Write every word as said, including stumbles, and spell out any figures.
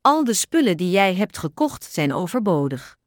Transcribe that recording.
Al de spullen die jij hebt gekocht zijn overbodig.